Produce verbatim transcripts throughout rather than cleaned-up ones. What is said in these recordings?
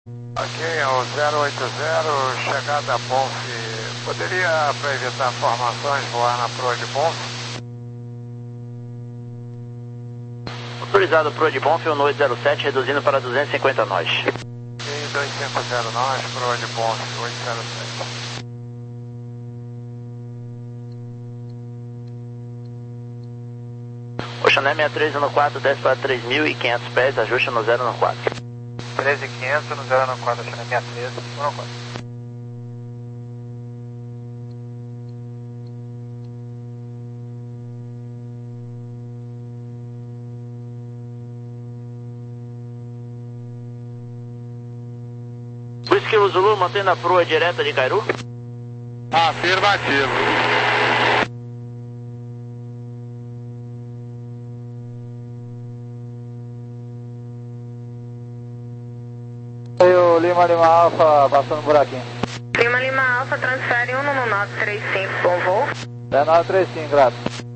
Aqui é o zero oito zero, chegada a Ponce. Poderia, para evitar formações, voar na proa de Ponce? Autorizado proa de Ponce, um oito zero sete, reduzindo para duzentos e cinquenta nós. E dois cinco zero nós, proa de Ponce, oito zero sete. Oceané sessenta e três no quatro, desce para três mil e quinhentos pés, ajuste no zero no quatro. treze mil e quinhentos no zero no quatro, Oceané sessenta e três, no quatro. Whisky Zulu, mantendo a proa direta de Cairu. Afirmativo. Aí o Lima Lima Alfa passando um buraquinho. Lima Lima Alfa, transfere um no nove três cinco, bom voo. É nove três cinco, grato.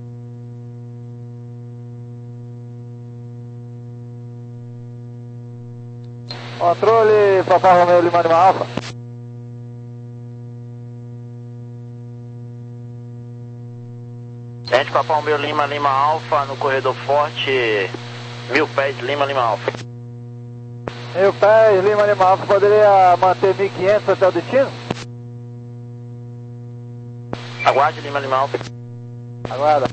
Controle, Papai Romeo Lima Lima Alfa. Gente, Papai Romeo Lima Lima Alfa, no corredor forte, mil pés, Lima Lima Alfa. Mil pés, Lima Lima Alfa, poderia manter mil e quinhentos até o destino? Aguarde, Lima Lima Alfa. Aguarda.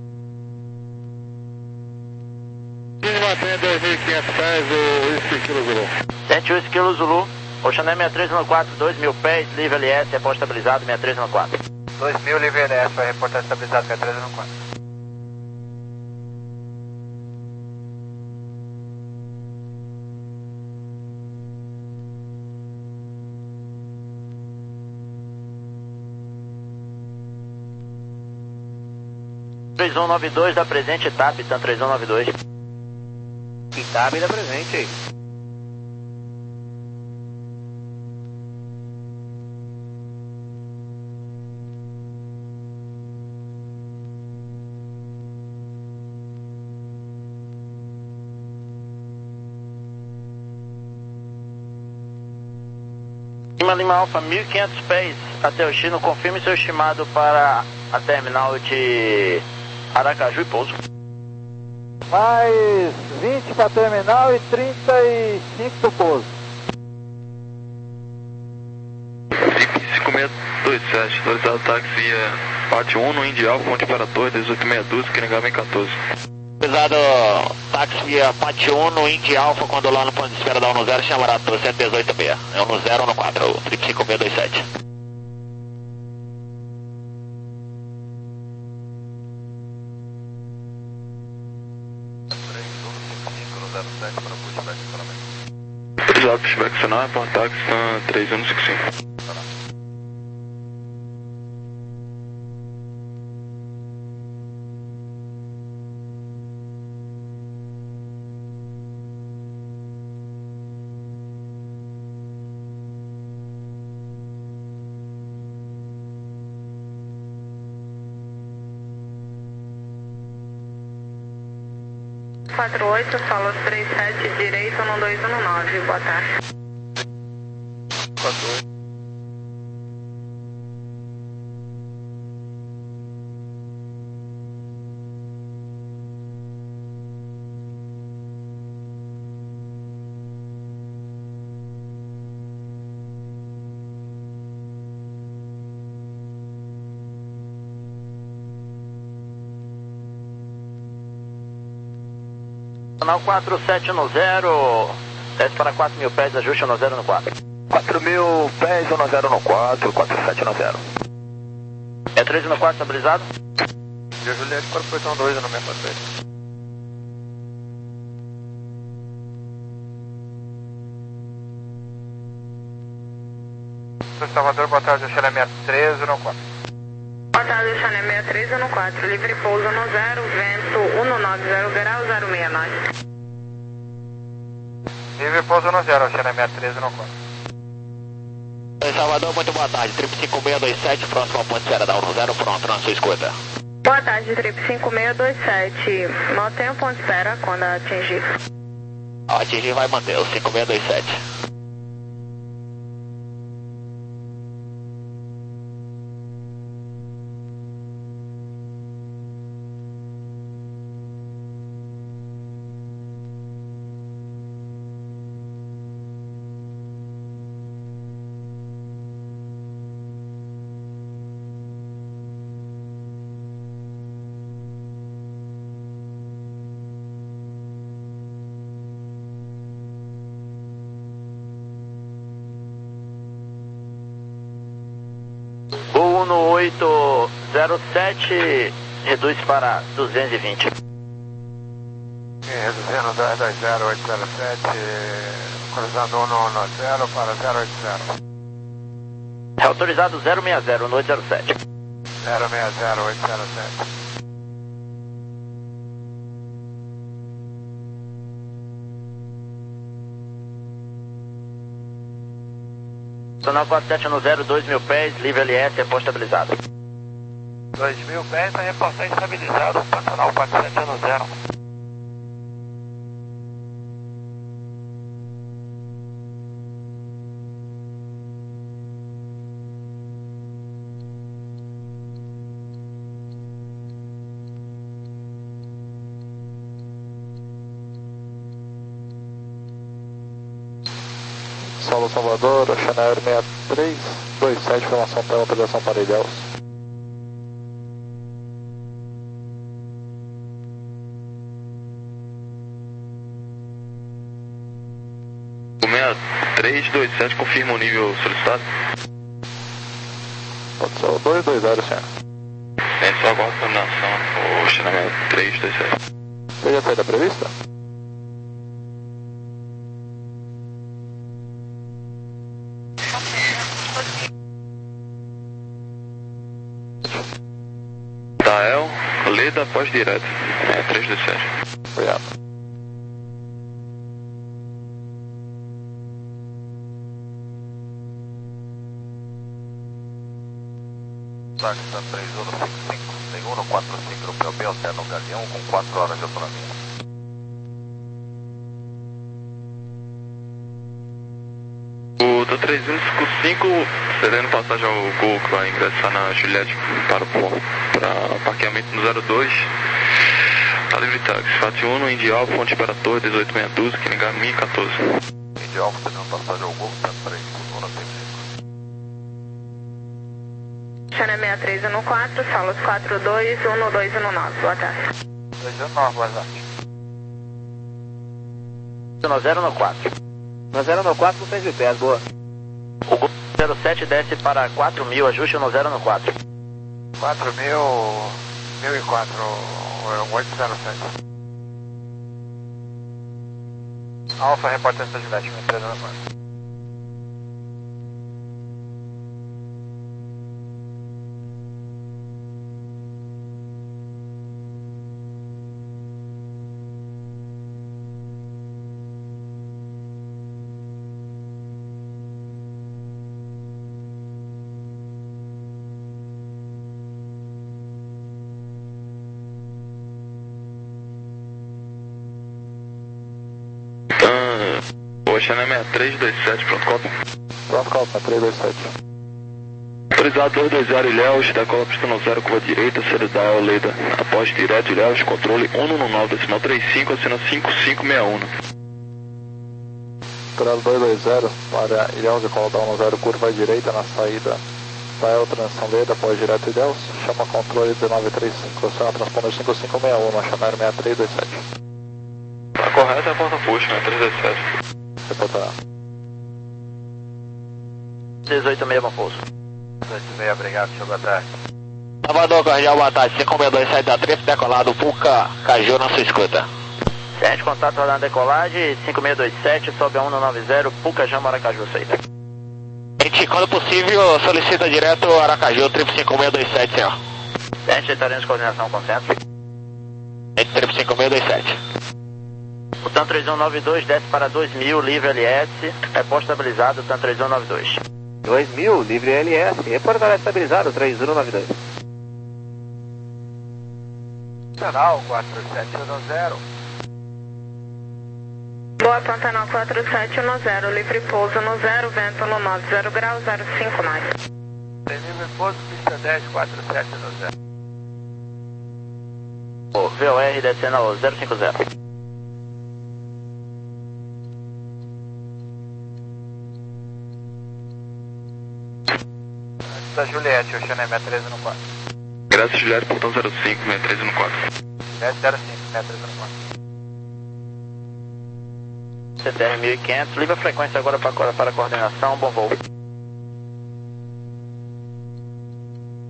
Mantém dois mil e quinhentos pés, o Whisky Zulu. Gente, Whisky Zulu, Oceané sessenta e três no quatro, dois mil pés, livre L S, repórto estabilizado, sessenta e três no quatro. dois mil livre L S, vai reportar estabilizado, sessenta e três no quatro. três um nove dois da presente, etapa, então três um nove dois. Etapa da presente aí. Lima Lima Alfa, mil e quinhentos pés até o Chino, confirme seu estimado para a terminal de Aracaju e pouso. Mais vinte para terminal e trinta e cinco para o pouso. cinco seis dois sete, autorizado táxi via parte um no Indy Alfa, Monte para Torre, dezoito seis dois, Kiringava em quatorze. Autorizado táxi via parte um no Indy Alfa, quando lá no ponto de espera da um no zero, chama Barato, cento e dezoito B. É um no zero, um no quatro, cinco cinco seis dois sete. Autorizado pushback acionar, por táxi três um cinco cinco. quatro oito, solo três sete, direito, um dois um nove, boa tarde. quatro oito. Canal quatro sete no zero, desce para quatro mil pés, ajuste no zero no quatro. quatro mil pés, um zero no quatro, quatro sete no zero. É três no quatro, estabilizado? E a Juliette para posição dois, no mesmo dois. Salvador, boa tarde, Oceané sessenta e três, no quatro. Boa tarde, Oceané sessenta e três no quatro, livre pouso no zero, vento um no nove zero grau, zero seis nove. Livre pouso no zero, Oceané sessenta e três, no quatro. Oi, Salvador, muito boa tarde, cinco cinco seis dois sete, próximo ao ponto de espera da um no zero, pronto, na sua escuta. Boa tarde, trip cinco seis dois sete, mantém o ponto de espera quando atingir. Ao atingir vai manter o cinco seis dois sete. no oito zero sete, reduz para duzentos e vinte. Reduzindo dez dois zero oito zero sete, cruzando cento e dez para zero oito zero. É autorizado zero seis zero no oito zero sete. zero seis zero oito zero sete. Sonal quatro sete um zero, dois mil pés, livre L S, repor estabilizado. dois mil pés, a reportar estabilizado, Pantanal quatro sete um zero. Solo Salvador, Ocean Air seis três dois sete, formação pela operação para Ilhéus. O seis três dois sete confirma o nível solicitado. Pode ser o dois dois zero, senhor. É só agora a combinação, o Ocean seis três dois sete. Seja a saída prevista? Tael, Leda, pós-direto, é três dois sete. Obrigado. Táxi três um cinco cinco, tem um quatro cinco, P O B Hotel no Galeão, com quatro horas de autonomia. O do três um cinco cinco, cedendo passagem ao Gol que vai ingressar na Juliette para o para parqueamento no zero dois. Tá livre táxi, Fat um, Indy Alfa, Fonte para Torre, dezoito seis doze, Kinigami, quatorze. Indy Alfa, cedendo passagem ao Gol, cento e três, um cinco cinco. Channel seis três um quatro, Solos quatro dois um dois um nove, boa tarde. dois um nove, boa tarde. No zero no quatro. No zero no quatro, duzentos de pés, boa. O Gol zero sete desce para quatro mil, ajuste no zero no quatro. quatro mil, mil e quatro, oito zero sete. Alfa, repórter da Juliette, uma empresa na porta. Ocean seis três dois sete, pronto, copa. Pronto, copa, três dois sete. Autorizado dois dois zero Ilhéus, decola pista no zero, curva direita, serial Leda. Após direto Ilhéus, controle um um nove, decimal trinta e cinco, acena cinco cinco seis um. Autorizado dois dois zero para Ilhéus, decola da um zero, curva direita na saída. Tael, transição Leda, após direto Ilhéus, chama controle dezenove trinta e cinco, acena transponder cinco cinco seis um, Ocean Air seis três dois sete. Tá correto, é a porta puxa, né? três dois sete. Reportará. dezoito seis, bom pouso. dezoito seis, obrigado, senhor, boa tarde. Salvador, Cordial, boa tarde. cinco seis dois sete da Trif, decolado, Puca, Caju na sua escuta. Sente contato rodando decolagem, cinco seis dois sete, sobe a um nove zero, Puca, Jam, Aracaju, aceita. Gente, quando possível, solicita direto Aracaju, Trif cinco seis dois sete, senhor. Sente, estaremos em coordenação com o centro. Gente, Trif cinco seis dois sete. O TAM três um nove dois desce para dois mil, livre L S, repor estabilizado, TAM três um nove dois. dois mil, livre L S, reportará estabilizado, três um nove dois. Canal quatro sete um zero. Boa, Pantanal quatro sete um zero, livre pouso no zero, vento no nove zero graus, zero cinco nove. Tem livre pouso, pista dez, quatro sete um zero. O V O R descendo ao zero cinco zero. Da Juliette, Ocean seis três um quatro. Graças Juliette, portão zero cinco, seis três um quatro. Juliette zero cinco, seis três um quatro. C T R mil e quinhentos, livre a frequência agora para, para a coordenação, bom voo.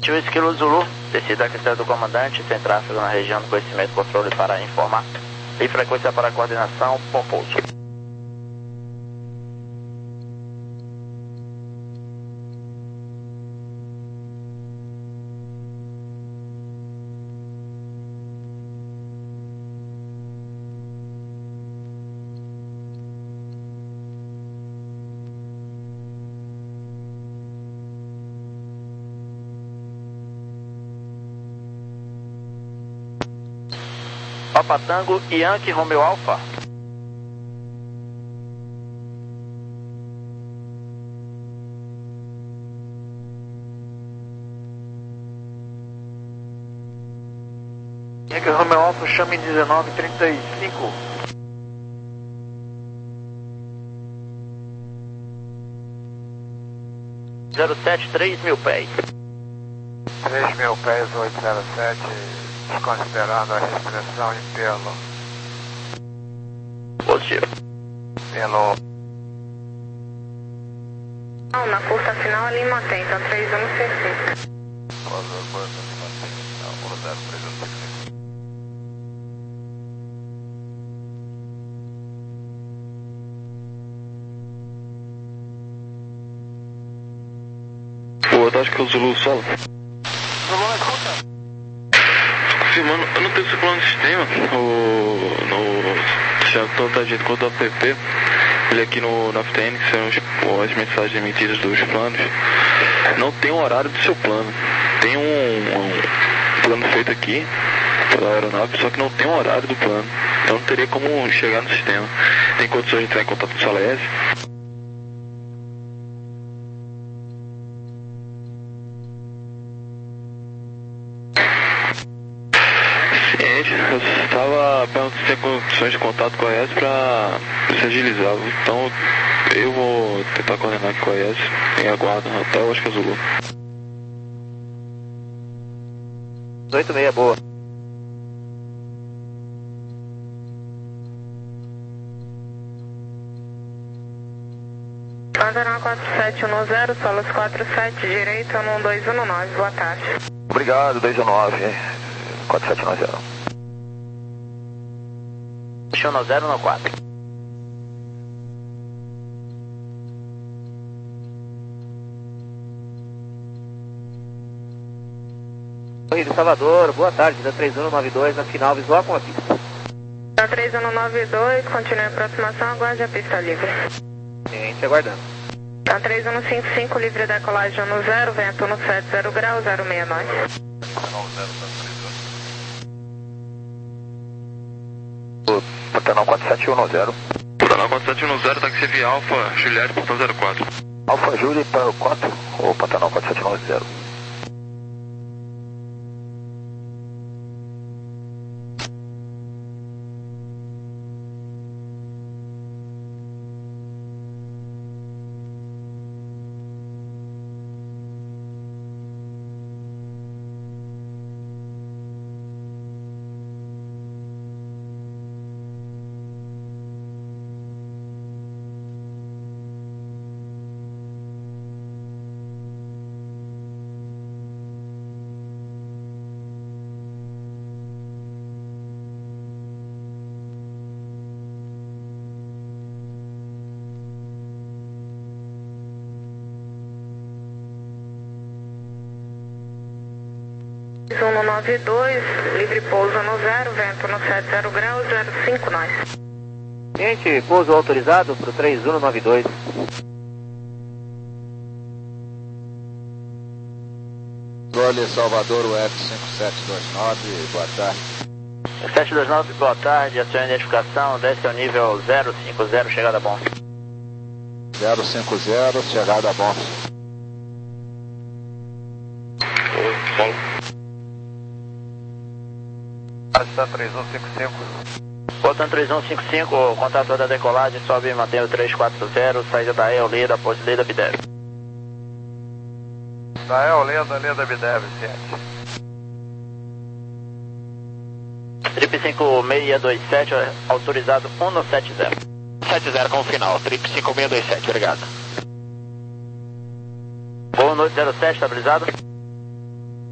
dois Kilo Zulu, descida a questão do comandante, sem tráfego na região do conhecimento e controle para informar. E frequência para coordenação, bom pouso. Papa Tango, Yankee, Romeo Alfa. Yankee, Romeo Alfa, chame dezenove trinta e cinco. zero sete, três mil pés. três mil pés, oito zero sete, desconsiderando a restrição em pelo. Positivo. Pelo. Não, na curta final ali mantém, então três um cinco cinco. Boa tarde, que é o Zulu Solo. Confirmando, eu não tenho circulando no sistema, o, no, tanto da gente quanto do app, ele aqui no, no F T N, que são os, as mensagens emitidas dos planos, não tem o horário do seu plano. Tem um, um plano feito aqui pela aeronave, só que não tem o horário do plano, então não teria como chegar no sistema. Tem condições de entrar em contato com o Salese? Eu estava perguntando se tem condições de contato com a I E S para se agilizar. Então eu vou tentar coordenar aqui com a I E S em aguardo até o Oscar Zulu. oito seis, boa. Padrão quatro sete um zero, solos quatro sete, direito um dois um nove, boa tarde. Obrigado, dois um nove, quatro sete um zero. um zero no quatro. Oi, de Salvador, boa tarde, da três um nove dois, na final visual com a pista. Da três um nove dois, continue a aproximação, aguarde a pista livre. Gente, aguardando. Da três um cinco cinco, livre decolagem um zero, vento um sete zero graus, zero seis nove. Pantanal quatro sete um zero. Pantanal quatro sete um zero, táxi via Alfa, Juliette, portão zero quatro. Alfa Júlia para o quatro, ou Pantanal quatro sete um zero. um nove dois, livre pouso no zero, vento no sete zero graus, zero cinco nove. Gente, pouso autorizado para o três um nove dois. Gole Salvador, o F cinco sete dois nove, boa tarde. sete dois nove, boa tarde, acione a identificação, desce ao nível zero cinco zero, chegada bom. zero cinco zero, chegada bom. Solo. Está três um cinco cinco. Voltando três um cinco cinco, contato da decolagem, sobe e mantém o três quatro zero, saída da E O Leda, após Leda Bidev. Da E O Leda, Leda Bidev, ciente. Trip cinco seis dois sete, autorizado um no sete zero. sete zero com o final, Trip cinco seis dois sete, obrigado. Boa noite, zero sete, estabilizado.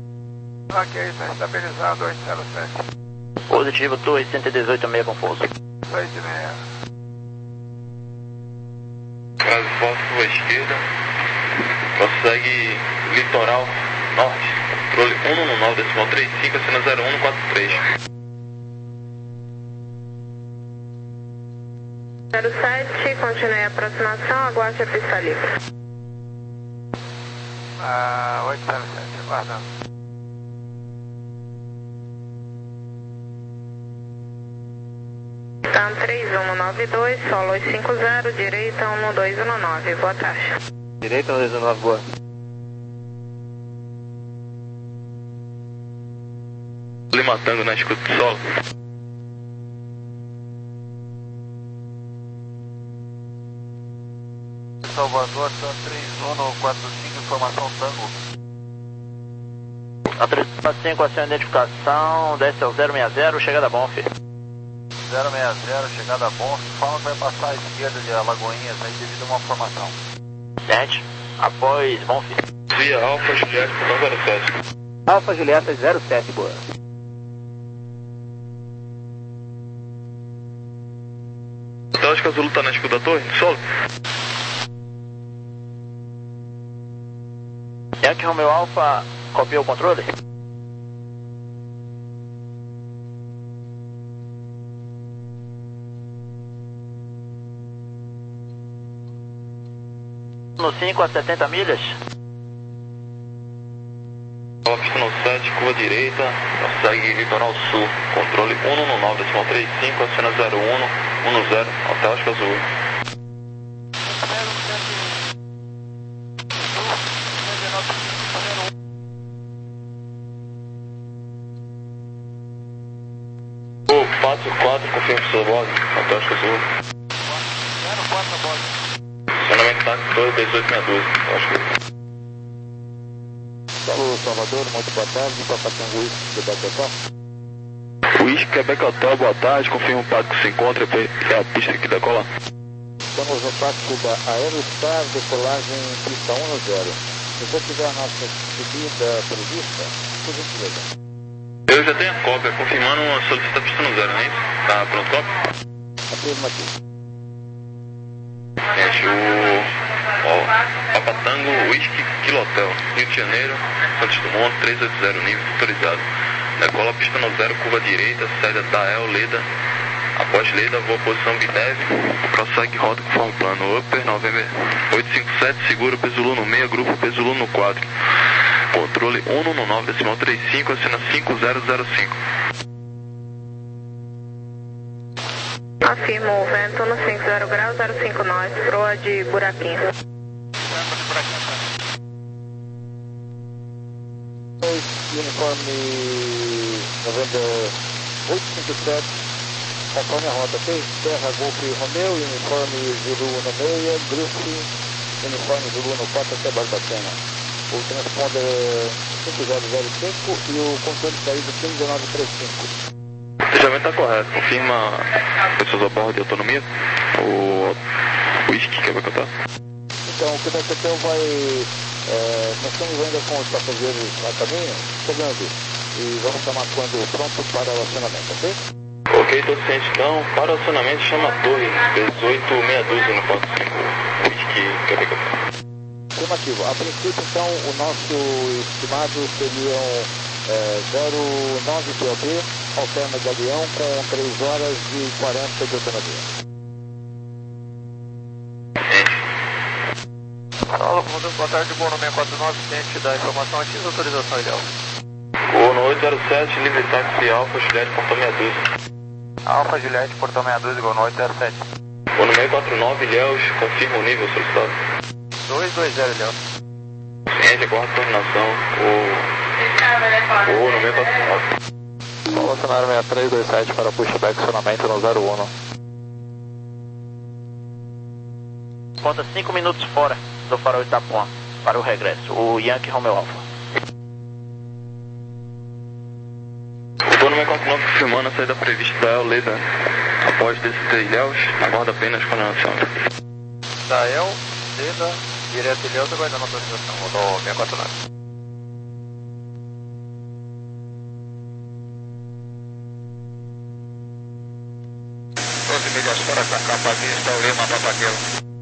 Ok, está estabilizado oito zero sete. Positivo, Torre cento e dezoito meia com pouso. oito meia. Caso possa, sua esquerda. Prossegue litoral norte. Controle um um nove, decimal trinta e cinco, acena zero um quatro três. zero sete, continue a aproximação, aguarde a pista livre. Ah, oito zero sete, aguardando. TAM três um nove dois, solo oito cinco zero, direita um dois um nove, boa tarde. Direita um dois um nove, boa. Lima Tango na escuta do solo. Salvador, TAM três um quatro cinco, informação Tango. A três quatro cinco, a sua identificação, desce ao zero seis zero, chegada bom, filho. zero seis zero, chegada bom. Fala que vai passar à esquerda de Alagoinhas aí devido a uma formação. Gente, após bom, filho. Via Alfa Juliette, portão zero sete. Alfa Julieta zero sete, boa. Hotel Oscar Zulu tá na escuta da torre, solo. Yankee Romeo Alfa, copiou o controle? No cinco a setenta milhas? Pista no sete, curva direita, prossegue litoral sul. Controle um um nove, decimal trinta e cinco, acena zero um um zero, Hotel Oscar Zulu. quatro quatro, confirma o seu bordo, Hotel Oscar Zulu. zero quatro a bordo. Acionamento táxi dois dezoito sessenta e dois, Oscar Zulu. Alô, Salvador, muito boa tarde. Papa Tango Whisky, Quebec Hotel. Whisky, Quebec Hotel, boa tarde. Confirma o pato que se encontra, é a pista aqui da cola. Estamos no táxi da Aerostar, decolagem pista um zero. Se você tiver a nossa subida prevista, por gentileza. Eu já tenho a cópia, confirmando a solicitação da pista no zero, não é isso? Tá pronto, cópia? Afirmativo. Gente, o... Ó, Papa Tango, Whisky, Kilo Hotel, Rio de Janeiro, Santos Dumont, trezentos e oitenta, nível autorizado. Decola pista no zero, curva direita, saída da El, Leda. Após Leda, voa posição Bidev, prossegue rota conforme plano. Upper, November oito cinco sete, segura Pesulu no meio, grupo Pesulu no quatro. Controle um um nove, decimal trinta e cinco, acena cinco zero zero cinco. Afirmo o vento no cinco zero graus, zero cinco nove, proa de buraquinho. Uniforme November oito cinco sete, conforme a rota, ok? Terra Golf Romeo, uniforme Zulu no meia, Grupo, uniforme Zulu no quatro até Barbacena. O transponder cinco zero zero cinco e o controle de saída cinco um nove três cinco. O fechamento está correto, confirma pessoas a bordo de autonomia, o Whisky, Quebec Hotel. Então, o Quebec Hotel vai... É, nós estamos ainda com os passageiros a caminho, chegando, e vamos chamar quando pronto para o acionamento, ok? Ok, tô ciente então, para o acionamento chama a torre, dezoito meia dúzia no ponto cinco, Whisky, Quebec Hotel. Afirmativo. A princípio, então, o nosso estimado seriam é, zero nove P O B, alterna Galeão, com três horas e quarenta de autonomia. Alô, comandante, boa tarde, Bono seis quatro nove, ciente da informação ativa, autorização ideal. Bono oito zero sete, livre táxi Alfa Juliette, portão meia dúzia. Alfa Juliette, portão meia dúzia, Bono oito zero sete. Bono seis quatro nove, Ilhéus, confirma o nível solicitado. dois dois zero, Ilhéus. Ciente, aguarda a coordenação, o Bono seis quatro nove. Alô, cenário seis três dois sete para pushback, acionamento no zero um. Conta cinco minutos fora do farol Itapuã, para o regresso, o Yankee Romeo Alfa. O Bono seis quatro nove confirmando a saída prevista da El Leda. Após descer Ilhéus, aguarda apenas coordenação. Da El, Leda, direto Ilhéus, aguardando autorização, rodou seis quatro nove. milhas fora com capa vista, Lima, Papaquilo.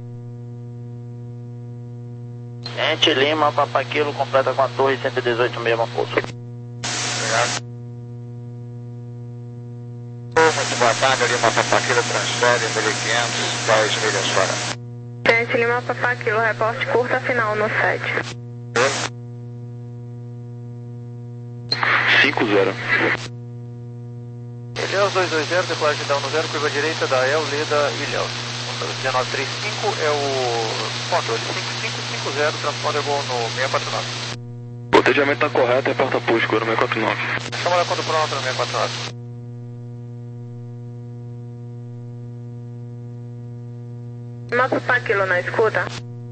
Gente, Lima, Papaquilo, completa com a torre cento e dezoito mesmo pouso. Obrigado. Muito boa tarde, Lima, Papaquilo, transfere mil e quinhentos, dez milhas fora. Gente, Lima, Papaquilo, reporte curta final no sete. cinco zero. Ilhéus dois dois zero, decolagem down no zero, curva direita da El, Leda, Ilhéus. dezenove trinta e cinco é o controle cinco cinco cinco zero, transponder voo no seiscentos e quarenta e nove. O atendimento está correto, é porta pulso, no seiscentos e quarenta e nove. Chama lá quando pronto no seiscentos e quarenta e nove. Lima, Papaquilo na escuta?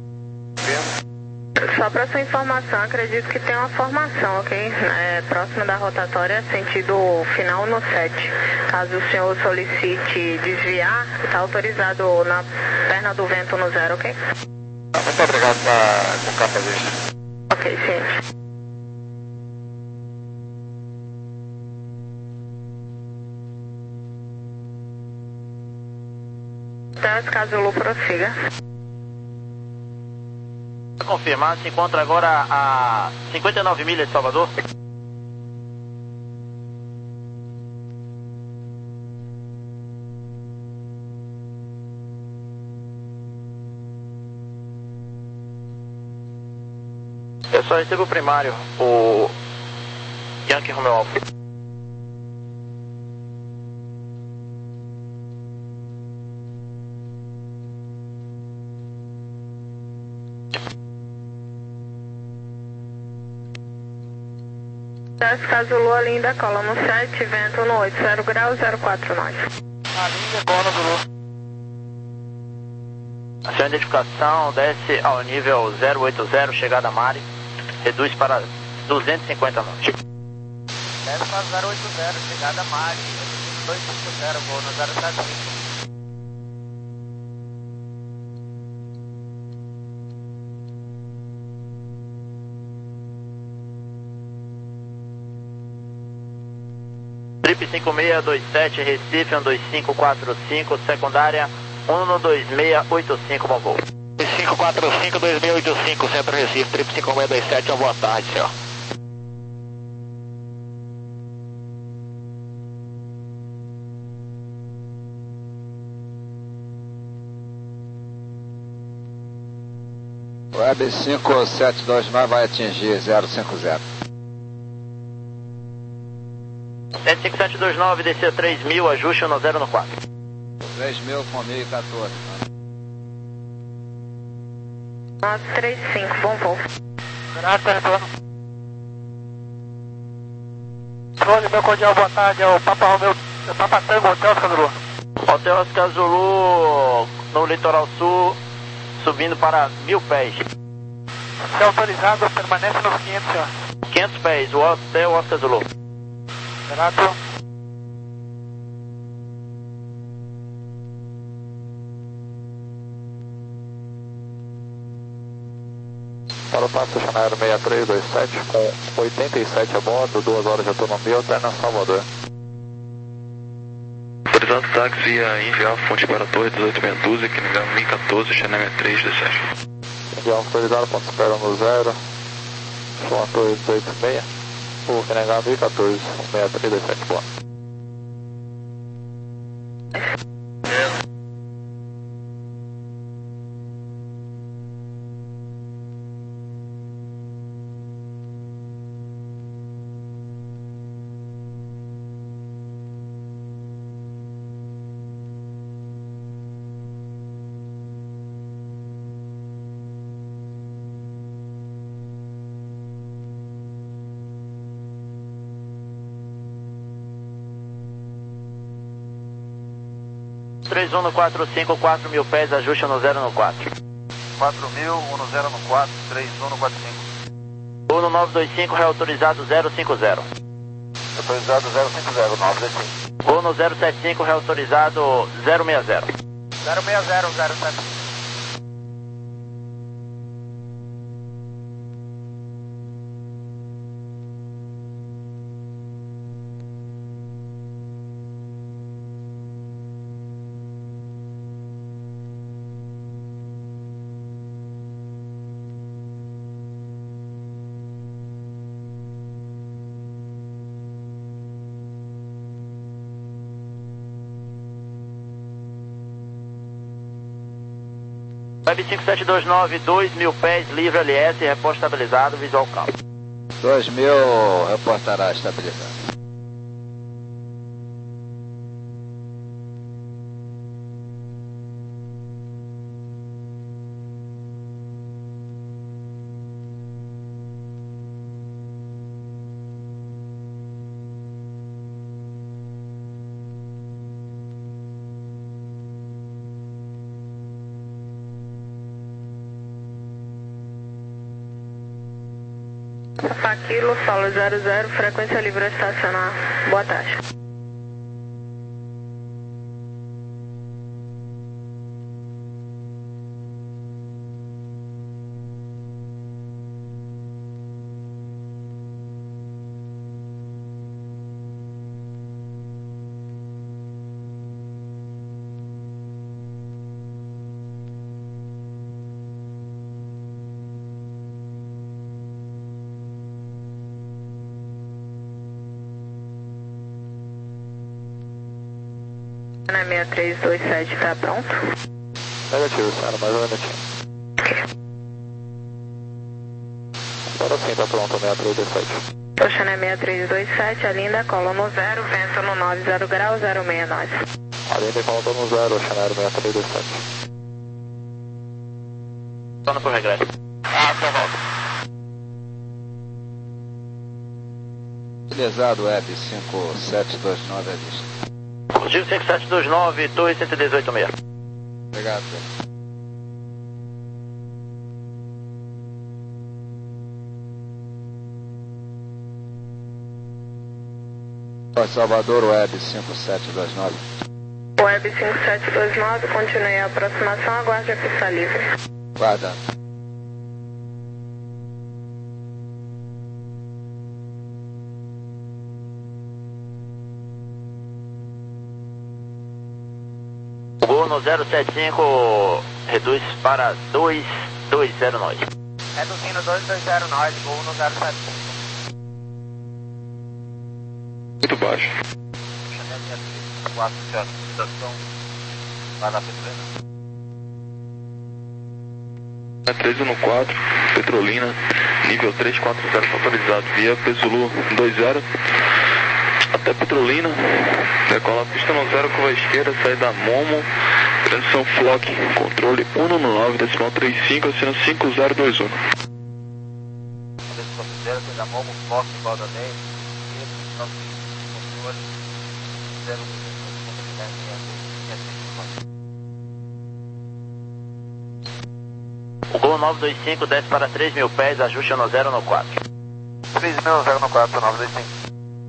Só para sua informação, acredito que tem uma formação, ok? É, próxima da rotatória, sentido final no sete. Caso o senhor solicite desviar, está autorizado na perna do vento no zero, ok? Muito obrigado pra, com capa vista. Ok, ciente. Caso o Lu prossiga. Confirmar, se encontra agora a cinquenta e nove milhas de Salvador. Eu só recebo o primário, o Yankee Romeo Alfa. Caso Lua, linda, cola no sete, vento no oito, zero graus, zero quatro nove. A linda, cola no Lua. A sua identificação desce ao nível zero oito zero, chegada a Mari, reduz para duzentos e cinquenta nós. Desce para zero oito zero, chegada a Mari, duzentos e cinquenta zero, voo no zero sete cinco. Trip cinco seis dois sete, Recife um dois cinco quatro cinco, secundária um dois seis oito cinco, bom voo. cinco quatro cinco, dois seis oito cinco, Centro Recife, Trip cinco seis dois sete, boa tarde, senhor. Web cinco sete dois nove vai atingir zero cinco zero. sete cinco sete dois nove, desceu três mil, ajuste no zero no quatro. três mil com mil e quatorze. nove três cinco, bom voo. Graças, retorno. Controle, meu cordial, boa tarde, é o Papa Romeu, é o Papa Tango, Hotel Oscar Zulu. Hotel Oscar Zulu, no litoral sul, subindo para mil pés. Se autorizado, permanece nos quinhentos, senhor. quinhentos pés, o Hotel Oscar Zulu. Grato. Para o passo Chanairo seis três dois sete com oitenta e sete a bordo, duas horas de autonomia, alterna Salvador. Autorizado táxi via enviar fonte para a torre dezoito meia dúzia, que nível mil e quatorze, Channel sessenta e três dois sete. Enviar autorizado, ponto espera no zero, Chama torre dezoito seis, o que negar mil e quatorze, seis três dois sete, boa. três um no quatro cinco, quatro mil pés, ajuste no zero no quatro. quatro mil, um no zero no quatro, três um no quatro cinco. um no nove dois cinco, reautorizado zero cinco zero. Autorizado zero cinco zero, nove dois cinco. um no zero sete cinco, reautorizado zero seis zero. zero seis zero, zero sete cinco. Web cinco sete dois nove, dois mil pés, livre L S, repórter estabilizado, visual campo. dois mil, reportará estabilizado. Paquilo, solo zero zero, frequência livre a estacionar. Boa tarde. Na seis três dois sete, tá pronto? Negativo, senhora, mais um minutinho. Agora sim, tá pronto, seis três dois sete. Oceana seis três dois sete, Alinda, colo no zero, vento no nove zero graus, zero seis nove. Alinda, colo no zero, Oceana seis três dois sete. Torna por regresso. Ah, tá bom. Utilizado Web cinco sete dois nove, é visto. Positivo cinco sete dois nove, Torre cento e dezoito seis. Obrigado. Salvador, Web cinco sete dois nove. Web cinco sete dois nove, continue a aproximação, aguarde a pista livre. Guarda. Gol no zero sete cinco, reduz para dois dois zero nove. Reduzindo dois dois zero nove, gol no zero sete cinco. Muito baixo. quatro de estação lá na Petrolina. três um quatro, Petrolina, nível três quatro zero autorizado via Pesulu dois zero até Petrolina, decola a pista no zero, curva esquerda, saída Momo, transição Flock, controle um nove decimal trinta e cinco, assina cinco zero dois um. Considera saída Momo, Flock, Baldanei, controle zero O Gol nove dois cinco desce para três mil pés, ajuste no zero no quatro. três mil, zero no quatro, nove dois cinco.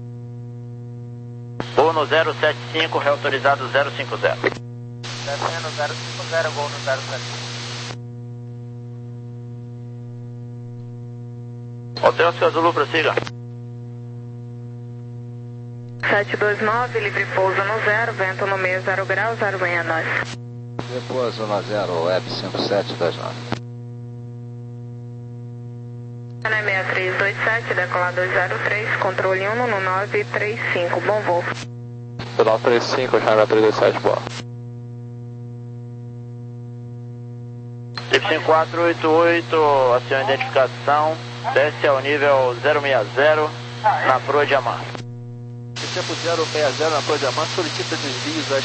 Gol no zero sete cinco, reautorizado zero cinco zero. Descendo zero cinco zero, gol no zero sete cinco. Hotel Oscar Zulu, prossiga. sete dois nove, livre pouso no zero, vento no meio zero graus, zero seis nove. Repouso no zero, Web cinco sete dois nove. Na seis três dois sete, decolar dois zero três, controle um no nove três cinco, bom voo. nove três cinco, China três dois sete, boa. Trip cinco quatro oito oito, aciona a identificação, desce ao nível zero seis zero, na proa de Amar. Tempo zero seis zero na proa de Amar, solicita desvios às